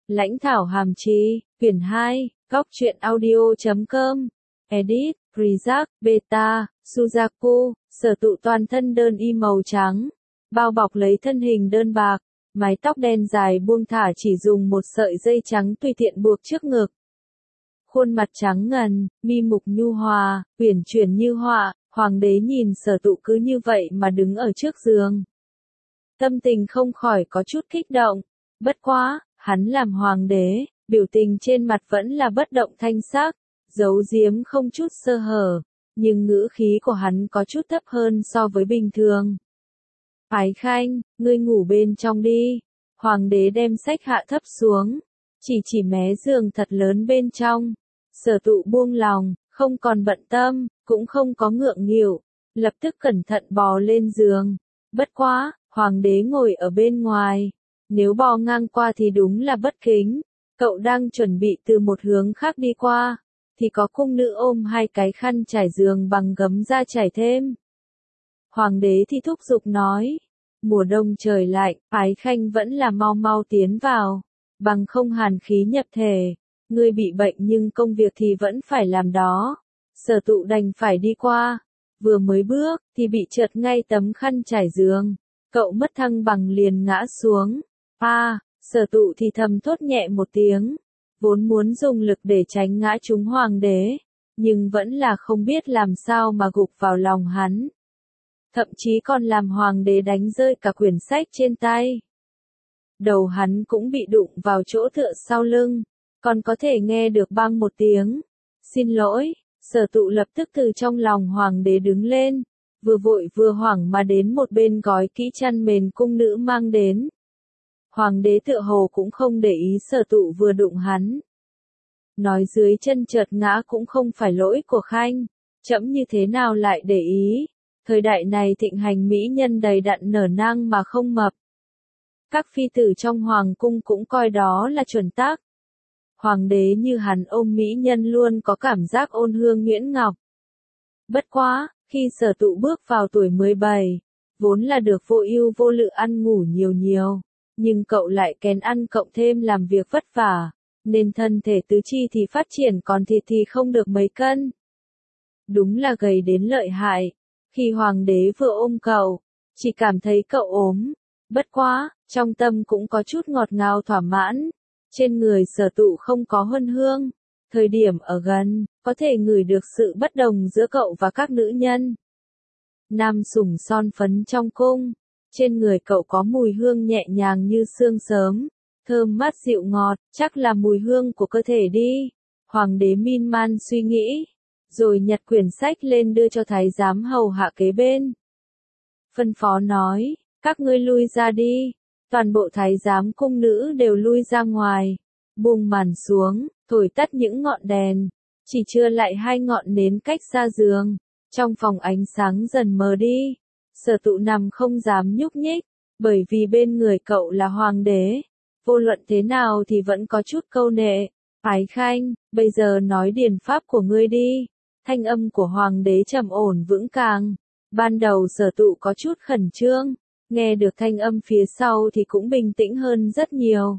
Lãnh thảo hàm chi, quyển 2, góc truyện audio.com, edit, Rizak, Beta, Suzaku, sở tụ toàn thân đơn y màu trắng, bao bọc lấy thân hình đơn bạc, mái tóc đen dài buông thả chỉ dùng một sợi dây trắng tùy tiện buộc trước ngực. Khuôn mặt trắng ngần, mi mục nhu hòa, uyển chuyển như họa, hoàng đế nhìn sở tụ cứ như vậy mà đứng ở trước giường. Tâm tình không khỏi có chút kích động, bất quá, hắn làm hoàng đế, biểu tình trên mặt vẫn là bất động thanh sắc, giấu giếm không chút sơ hở, nhưng ngữ khí của hắn có chút thấp hơn so với bình thường. Ái Khanh, ngươi ngủ bên trong đi. Hoàng đế đem sách hạ thấp xuống, chỉ mé giường thật lớn bên trong. Sở tụ buông lòng, không còn bận tâm, cũng không có ngượng nghịu, lập tức cẩn thận bò lên giường. Bất quá, hoàng đế ngồi ở bên ngoài, nếu bò ngang qua thì đúng là bất kính. Cậu đang chuẩn bị từ một hướng khác đi qua, thì có cung nữ ôm hai cái khăn trải giường bằng gấm ra trải thêm. Hoàng đế thì thúc giục nói, mùa đông trời lạnh, Ái Khanh vẫn là mau mau tiến vào, bằng không hàn khí nhập thể, ngươi bị bệnh nhưng công việc thì vẫn phải làm đó. Sở tụ đành phải đi qua, vừa mới bước, thì bị trượt ngay tấm khăn trải giường, cậu mất thăng bằng liền ngã xuống. Sở tụ thì thầm thốt nhẹ một tiếng, vốn muốn dùng lực để tránh ngã trúng hoàng đế, nhưng vẫn là không biết làm sao mà gục vào lòng hắn. Thậm chí còn làm hoàng đế đánh rơi cả quyển sách trên tay. Đầu hắn cũng bị đụng vào chỗ tựa sau lưng, còn có thể nghe được bang một tiếng. Xin lỗi, sở tụ lập tức từ trong lòng hoàng đế đứng lên, vừa vội vừa hoảng mà đến một bên gói kỹ chăn mền cung nữ mang đến. Hoàng đế tựa hồ cũng không để ý sở tụ vừa đụng hắn. Nói dưới chân chợt ngã cũng không phải lỗi của Khanh, trẫm như thế nào lại để ý. Thời đại này thịnh hành mỹ nhân đầy đặn nở nang mà không mập. Các phi tử trong hoàng cung cũng coi đó là chuẩn tắc. Hoàng đế như hắn ôm mỹ nhân luôn có cảm giác ôn hương nhuyễn ngọc. Bất quá, khi sở tụ bước vào tuổi 17, vốn là được vô ưu vô lự ăn ngủ nhiều, nhưng cậu lại kén ăn cộng thêm làm việc vất vả, nên thân thể tứ chi thì phát triển còn thịt thì không được mấy cân. Đúng là gầy đến lợi hại. Khi hoàng đế vừa ôm cậu, chỉ cảm thấy cậu ốm. Bất quá, trong tâm cũng có chút ngọt ngào thỏa mãn. Trên người sở tụ không có huân hương. Thời điểm ở gần, có thể ngửi được sự bất đồng giữa cậu và các nữ nhân. Nam sủng son phấn trong cung. Trên người cậu có mùi hương nhẹ nhàng như sương sớm. Thơm mát dịu ngọt, chắc là mùi hương của cơ thể đi. Hoàng đế miên man suy nghĩ. Rồi nhặt quyển sách lên đưa cho thái giám hầu hạ kế bên. Phân phó nói, các ngươi lui ra đi. Toàn bộ thái giám cung nữ đều lui ra ngoài. Buông màn xuống, thổi tắt những ngọn đèn. Chỉ chừa lại 2 ngọn nến cách xa giường. Trong phòng ánh sáng dần mờ đi. Sở tụ nằm không dám nhúc nhích, bởi vì bên người cậu là hoàng đế. Vô luận thế nào thì vẫn có chút câu nệ. Ái Khanh, bây giờ nói điển pháp của ngươi đi. Thanh âm của hoàng đế trầm ổn vững càng. Ban đầu sở tụ có chút khẩn trương, nghe được thanh âm phía sau thì cũng bình tĩnh hơn rất nhiều.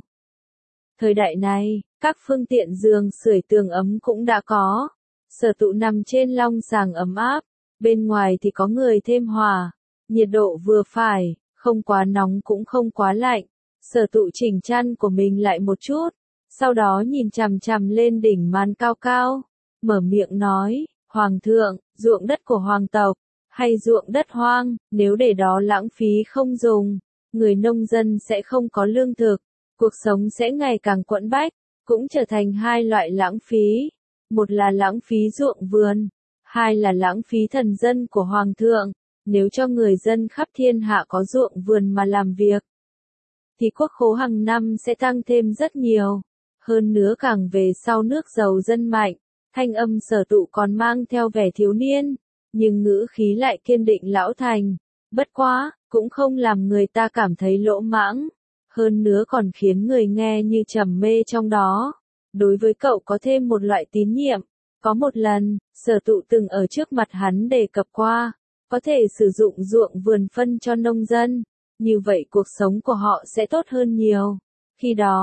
Thời đại này, các phương tiện giường sưởi tường ấm cũng đã có. Sở tụ nằm trên long sàng ấm áp, bên ngoài thì có người thêm hòa, nhiệt độ vừa phải, không quá nóng cũng không quá lạnh. Sở tụ chỉnh chăn của mình lại một chút, sau đó nhìn chằm chằm lên đỉnh màn cao cao, mở miệng nói. Hoàng thượng, ruộng đất của hoàng tộc, hay ruộng đất hoang, nếu để đó lãng phí không dùng, người nông dân sẽ không có lương thực, cuộc sống sẽ ngày càng quẫn bách, cũng trở thành 2 loại lãng phí. Một là lãng phí ruộng vườn, 2 là lãng phí thần dân của hoàng thượng. Nếu cho người dân khắp thiên hạ có ruộng vườn mà làm việc, thì quốc khố hàng năm sẽ tăng thêm rất nhiều. Hơn nữa càng về sau nước giàu dân mạnh. Thanh âm sở tụ còn mang theo vẻ thiếu niên, nhưng ngữ khí lại kiên định lão thành. Bất quá, cũng không làm người ta cảm thấy lỗ mãng. Hơn nữa còn khiến người nghe như trầm mê trong đó. Đối với cậu có thêm một loại tín nhiệm. Có một lần, sở tụ từng ở trước mặt hắn đề cập qua, có thể sử dụng ruộng vườn phân cho nông dân. Như vậy cuộc sống của họ sẽ tốt hơn nhiều. Khi đó,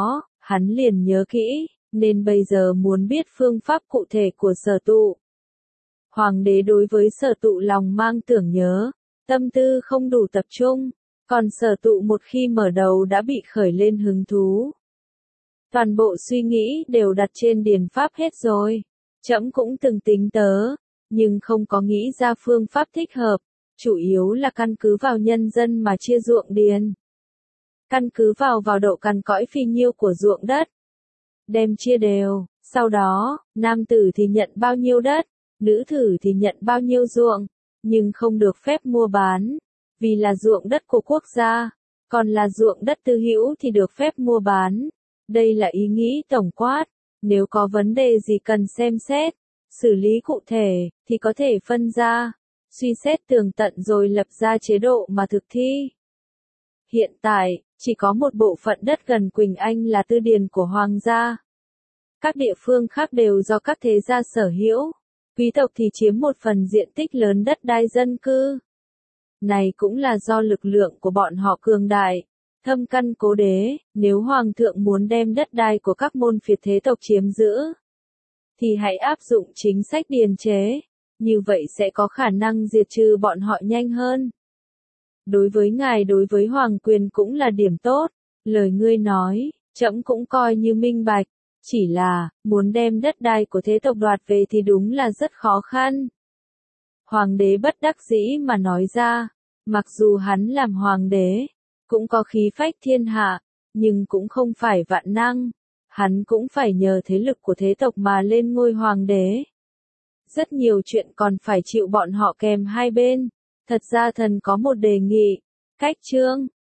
Hắn liền nhớ kỹ, nên bây giờ muốn biết phương pháp cụ thể của Sở Tụ. Hoàng đế đối với Sở Tụ lòng mang tưởng nhớ, tâm tư không đủ tập trung, còn Sở Tụ một khi mở đầu đã bị khởi lên hứng thú. Toàn bộ suy nghĩ đều đặt trên điền pháp hết rồi. Trẫm cũng từng tính tớ, nhưng không có nghĩ ra phương pháp thích hợp, chủ yếu là căn cứ vào nhân dân mà chia ruộng điền. Căn cứ vào độ cằn cõi phì nhiêu của ruộng đất. Đem chia đều, sau đó, nam tử thì nhận bao nhiêu đất, nữ tử thì nhận bao nhiêu ruộng, nhưng không được phép mua bán, vì là ruộng đất của quốc gia, còn là ruộng đất tư hữu thì được phép mua bán. Đây là ý nghĩ tổng quát, nếu có vấn đề gì cần xem xét, xử lý cụ thể, thì có thể phân ra, suy xét tường tận rồi lập ra chế độ mà thực thi. Hiện tại, chỉ có một bộ phận đất gần Quỳnh Anh là tư điền của hoàng gia. Các địa phương khác đều do các thế gia sở hữu, quý tộc thì chiếm một phần diện tích lớn đất đai dân cư. Này cũng là do lực lượng của bọn họ cường đại, thâm căn cố đế, nếu hoàng thượng muốn đem đất đai của các môn phiệt thế tộc chiếm giữ, thì hãy áp dụng chính sách điền chế, như vậy sẽ có khả năng diệt trừ bọn họ nhanh hơn. Đối với ngài, đối với hoàng quyền cũng là điểm tốt, lời ngươi nói, trẫm cũng coi như minh bạch, chỉ là, muốn đem đất đai của thế tộc đoạt về thì đúng là rất khó khăn. Hoàng đế bất đắc dĩ mà nói ra, mặc dù hắn làm hoàng đế, cũng có khí phách thiên hạ, nhưng cũng không phải vạn năng, hắn cũng phải nhờ thế lực của thế tộc mà lên ngôi hoàng đế. Rất nhiều chuyện còn phải chịu bọn họ kèm hai bên. Thật ra thần có một đề nghị, cách trương,